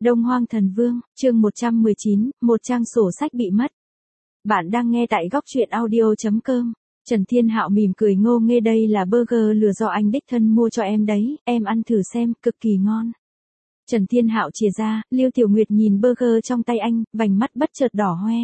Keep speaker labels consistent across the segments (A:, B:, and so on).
A: Đông Hoang Thần Vương, chương 119, một trang sổ sách bị mất. Bạn đang nghe tại góc truyện audio.com. Trần Thiên Hạo mỉm cười ngô nghê, đây là burger lừa do anh đích thân mua cho em đấy, em ăn thử xem, cực kỳ ngon. Trần Thiên Hạo chìa ra, Lưu Tiểu Nguyệt nhìn burger trong tay anh, vành mắt bất chợt đỏ hoe.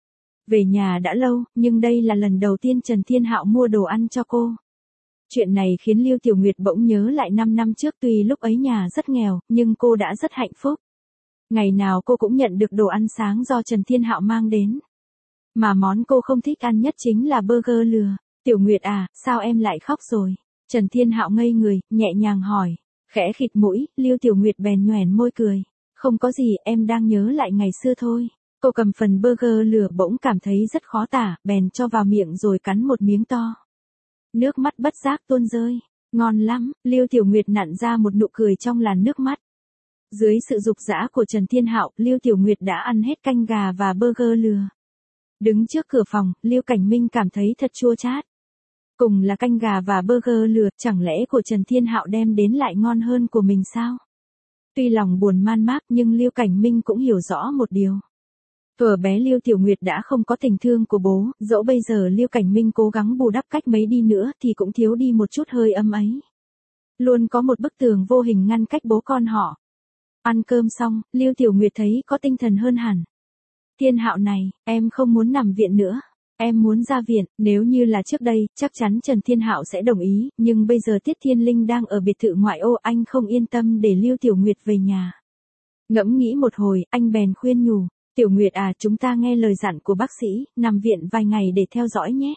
A: Về nhà đã lâu, nhưng đây là lần đầu tiên Trần Thiên Hạo mua đồ ăn cho cô. Chuyện này khiến Lưu Tiểu Nguyệt bỗng nhớ lại 5 năm trước, tuy lúc ấy nhà rất nghèo, nhưng cô đã rất hạnh phúc. Ngày nào cô cũng nhận được đồ ăn sáng do Trần Thiên Hạo mang đến. Mà món cô không thích ăn nhất chính là burger lừa. Tiểu Nguyệt à, sao em lại khóc rồi? Trần Thiên Hạo ngây người, nhẹ nhàng hỏi. Khẽ khịt mũi, Lưu Tiểu Nguyệt bèn nhoẻn môi cười. Không có gì, em đang nhớ lại ngày xưa thôi. Cô cầm phần burger lừa bỗng cảm thấy rất khó tả, bèn cho vào miệng rồi cắn một miếng to. Nước mắt bất giác tuôn rơi. Ngon lắm, Lưu Tiểu Nguyệt nặn ra một nụ cười trong làn nước mắt. Dưới sự dục dã của Trần Thiên Hạo, Lưu Tiểu Nguyệt đã ăn hết canh gà và burger lừa. Đứng trước cửa phòng, Lưu Cảnh Minh cảm thấy thật chua chát. Cùng là canh gà và burger lừa, chẳng lẽ của Trần Thiên Hạo đem đến lại ngon hơn của mình sao? Tuy lòng buồn man mác nhưng Lưu Cảnh Minh cũng hiểu rõ một điều. Thuở bé Lưu Tiểu Nguyệt đã không có tình thương của bố, dẫu bây giờ Lưu Cảnh Minh cố gắng bù đắp cách mấy đi nữa thì cũng thiếu đi một chút hơi ấm ấy. Luôn có một bức tường vô hình ngăn cách bố con họ. Ăn cơm xong, Lưu Tiểu Nguyệt thấy có tinh thần hơn hẳn. Thiên Hạo này, em không muốn nằm viện nữa. Em muốn ra viện, nếu như là trước đây, chắc chắn Trần Thiên Hạo sẽ đồng ý, nhưng bây giờ Tiết Thiên Linh đang ở biệt thự ngoại ô, anh không yên tâm để Lưu Tiểu Nguyệt về nhà. Ngẫm nghĩ một hồi, anh bèn khuyên nhủ. Tiểu Nguyệt à, chúng ta nghe lời dặn của bác sĩ, nằm viện vài ngày để theo dõi nhé.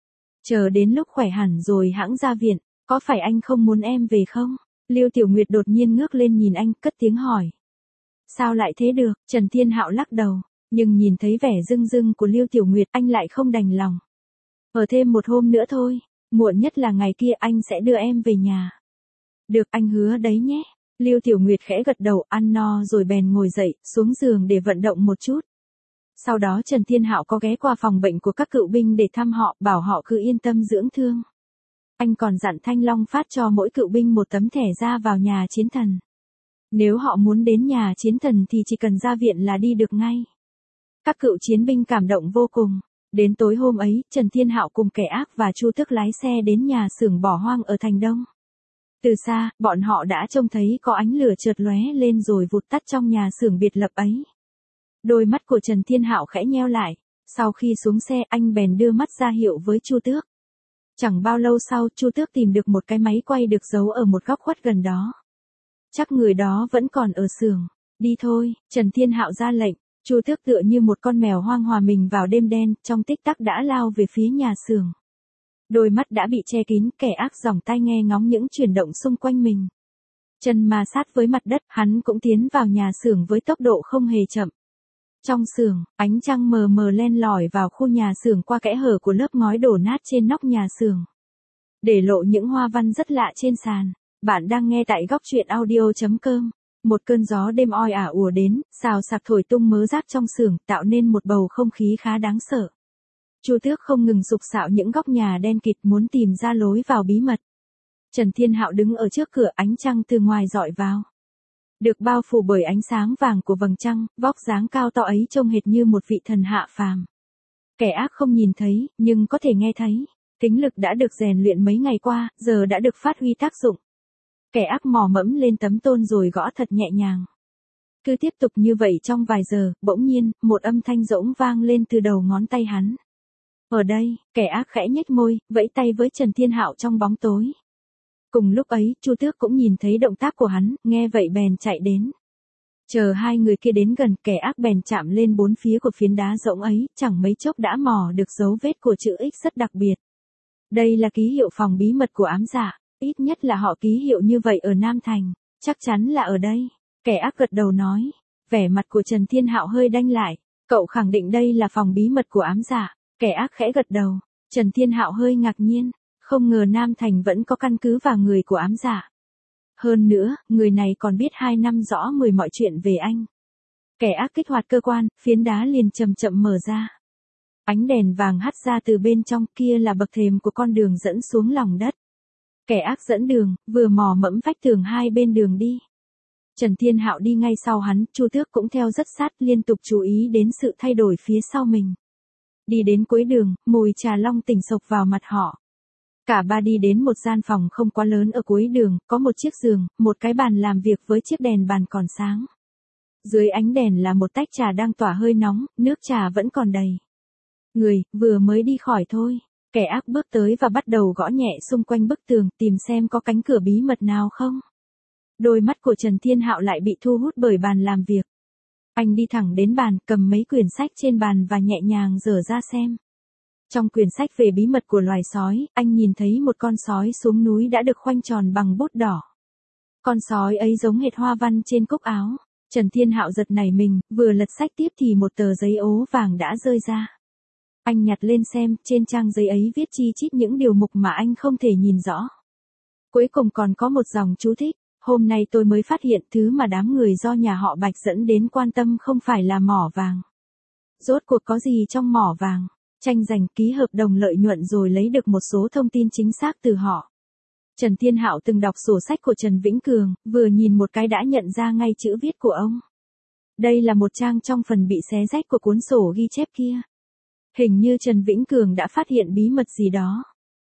A: Chờ đến lúc khỏe hẳn rồi hẵng ra viện, có phải anh không muốn em về không? Lưu Tiểu Nguyệt đột nhiên ngước lên nhìn anh, cất tiếng hỏi. Sao lại thế được? Trần Thiên Hạo lắc đầu, nhưng nhìn thấy vẻ rưng rưng của Lưu Tiểu Nguyệt, anh lại không đành lòng. Ở thêm một hôm nữa thôi, muộn nhất là ngày kia anh sẽ đưa em về nhà. Được, anh hứa đấy nhé. Lưu Tiểu Nguyệt khẽ gật đầu, ăn no rồi bèn ngồi dậy, xuống giường để vận động một chút. Sau đó Trần Thiên Hạo có ghé qua phòng bệnh của các cựu binh để thăm họ, bảo họ cứ yên tâm dưỡng thương. Anh còn dặn Thanh Long phát cho mỗi cựu binh một tấm thẻ ra vào nhà chiến thần. Nếu họ muốn đến nhà chiến thần thì chỉ cần ra viện là đi được ngay. Các cựu chiến binh cảm động vô cùng. Đến tối hôm ấy, Trần Thiên Hạo cùng kẻ ác và Chu Tước lái xe đến nhà xưởng bỏ hoang ở thành Đông. Từ xa, bọn họ đã trông thấy có ánh lửa chợt lóe lên rồi vụt tắt trong nhà xưởng biệt lập ấy. Đôi mắt của Trần Thiên Hạo khẽ nheo lại. Sau khi xuống xe, anh bèn đưa mắt ra hiệu với Chu Tước. Chẳng bao lâu sau, Chu Tước tìm được một cái máy quay được giấu ở một góc khuất gần đó. Chắc người đó vẫn còn ở xưởng. Đi thôi, Trần Thiên Hạo ra lệnh. Chu Tước tựa như một con mèo hoang hòa mình vào đêm đen, trong tích tắc đã lao về phía nhà xưởng. Đôi mắt đã bị che kín, kẻ ác giỏng tai nghe ngóng những chuyển động xung quanh mình. Chân ma sát với mặt đất, hắn cũng tiến vào nhà xưởng với tốc độ không hề chậm. Trong xưởng, ánh trăng mờ mờ len lỏi vào khu nhà xưởng qua kẽ hở của lớp ngói đổ nát trên nóc nhà xưởng, để lộ những hoa văn rất lạ trên sàn. Bạn đang nghe tại góc truyện audio.com. Một cơn gió đêm oi ả ùa đến, xào xạc thổi tung mớ rác trong xưởng, tạo nên một bầu không khí khá đáng sợ. Chu Tước không ngừng sục sạo những góc nhà đen kịt muốn tìm ra lối vào bí mật. Trần Thiên Hạo đứng ở trước cửa, ánh trăng từ ngoài rọi vào. Được bao phủ bởi ánh sáng vàng của vầng trăng, vóc dáng cao to ấy trông hệt như một vị thần hạ phàm. Kẻ ác không nhìn thấy, nhưng có thể nghe thấy. Tính lực đã được rèn luyện mấy ngày qua, giờ đã được phát huy tác dụng. Kẻ ác mò mẫm lên tấm tôn rồi gõ thật nhẹ nhàng. Cứ tiếp tục như vậy trong vài giờ, bỗng nhiên, một âm thanh rỗng vang lên từ đầu ngón tay hắn. Ở đây, kẻ ác khẽ nhếch môi, vẫy tay với Trần Thiên Hạo trong bóng tối. Cùng lúc ấy, Chu Tước cũng nhìn thấy động tác của hắn, nghe vậy bèn chạy đến. Chờ hai người kia đến gần, kẻ ác bèn chạm lên bốn phía của phiến đá rỗng ấy, chẳng mấy chốc đã mò được dấu vết của chữ X rất đặc biệt. Đây là ký hiệu phòng bí mật của ám dạ, ít nhất là họ ký hiệu như vậy ở Nam Thành, chắc chắn là ở đây. Kẻ ác gật đầu nói, vẻ mặt của Trần Thiên Hạo hơi đanh lại, cậu khẳng định đây là phòng bí mật của ám dạ. Kẻ ác khẽ gật đầu, Trần Thiên Hạo hơi ngạc nhiên, không ngờ Nam Thành vẫn có căn cứ và người của ám dạ. Hơn nữa, người này còn biết 2 năm rõ 10 mọi chuyện về anh. Kẻ ác kích hoạt cơ quan, phiến đá liền chậm chậm mở ra. Ánh đèn vàng hắt ra từ bên trong, kia là bậc thềm của con đường dẫn xuống lòng đất. Kẻ ác dẫn đường, vừa mò mẫm vách tường hai bên đường đi. Trần Thiên Hạo đi ngay sau hắn, Chu Tước cũng theo rất sát, liên tục chú ý đến sự thay đổi phía sau mình. Đi đến cuối đường, mùi trà long tỉnh sộc vào mặt họ. Cả ba đi đến một gian phòng không quá lớn ở cuối đường, có một chiếc giường, một cái bàn làm việc với chiếc đèn bàn còn sáng. Dưới ánh đèn là một tách trà đang tỏa hơi nóng, nước trà vẫn còn đầy. Người, vừa mới đi khỏi thôi. Kẻ ác bước tới và bắt đầu gõ nhẹ xung quanh bức tường, tìm xem có cánh cửa bí mật nào không. Đôi mắt của Trần Thiên Hạo lại bị thu hút bởi bàn làm việc. Anh đi thẳng đến bàn, cầm mấy quyển sách trên bàn và nhẹ nhàng dở ra xem. Trong quyển sách về bí mật của loài sói, anh nhìn thấy một con sói xuống núi đã được khoanh tròn bằng bút đỏ. Con sói ấy giống hệt hoa văn trên cúc áo. Trần Thiên Hạo giật nảy mình, vừa lật sách tiếp thì một tờ giấy ố vàng đã rơi ra. Anh nhặt lên xem, trên trang giấy ấy viết chi chít những điều mục mà anh không thể nhìn rõ. Cuối cùng còn có một dòng chú thích. Hôm nay tôi mới phát hiện thứ mà đám người do nhà họ Bạch dẫn đến quan tâm không phải là mỏ vàng. Rốt cuộc có gì trong mỏ vàng? Tranh giành ký hợp đồng lợi nhuận rồi lấy được một số thông tin chính xác từ họ. Trần Thiên Hạo từng đọc sổ sách của Trần Vĩnh Cường, vừa nhìn một cái đã nhận ra ngay chữ viết của ông. Đây là một trang trong phần bị xé rách của cuốn sổ ghi chép kia. Hình như Trần Vĩnh Cường đã phát hiện bí mật gì đó.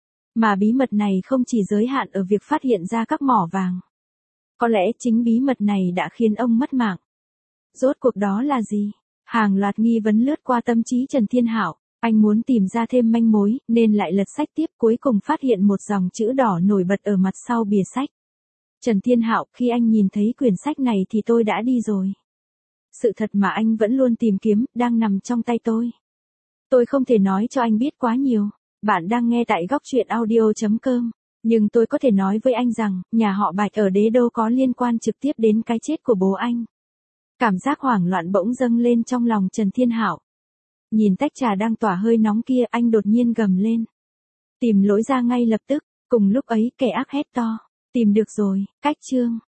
A: Mà bí mật này không chỉ giới hạn ở việc phát hiện ra các mỏ vàng. Có lẽ chính bí mật này đã khiến ông mất mạng. Rốt cuộc đó là gì? Hàng loạt nghi vấn lướt qua tâm trí Trần Thiên Hạo. Anh muốn tìm ra thêm manh mối, nên lại lật sách tiếp, cuối cùng phát hiện một dòng chữ đỏ nổi bật ở mặt sau bìa sách. Trần Thiên Hạo, khi anh nhìn thấy quyển sách này thì tôi đã đi rồi. Sự thật mà anh vẫn luôn tìm kiếm, đang nằm trong tay tôi. Tôi không thể nói cho anh biết quá nhiều. Bạn đang nghe tại góc truyện audio.com. Nhưng tôi có thể nói với anh rằng, nhà họ Bạch ở Đế Đô có liên quan trực tiếp đến cái chết của bố anh. Cảm giác hoảng loạn bỗng dâng lên trong lòng Trần Thiên Hạo. Nhìn tách trà đang tỏa hơi nóng kia, anh đột nhiên gầm lên. Tìm lối ra ngay lập tức. Cùng lúc ấy, kẻ ác hét to. Tìm được rồi, cách chương.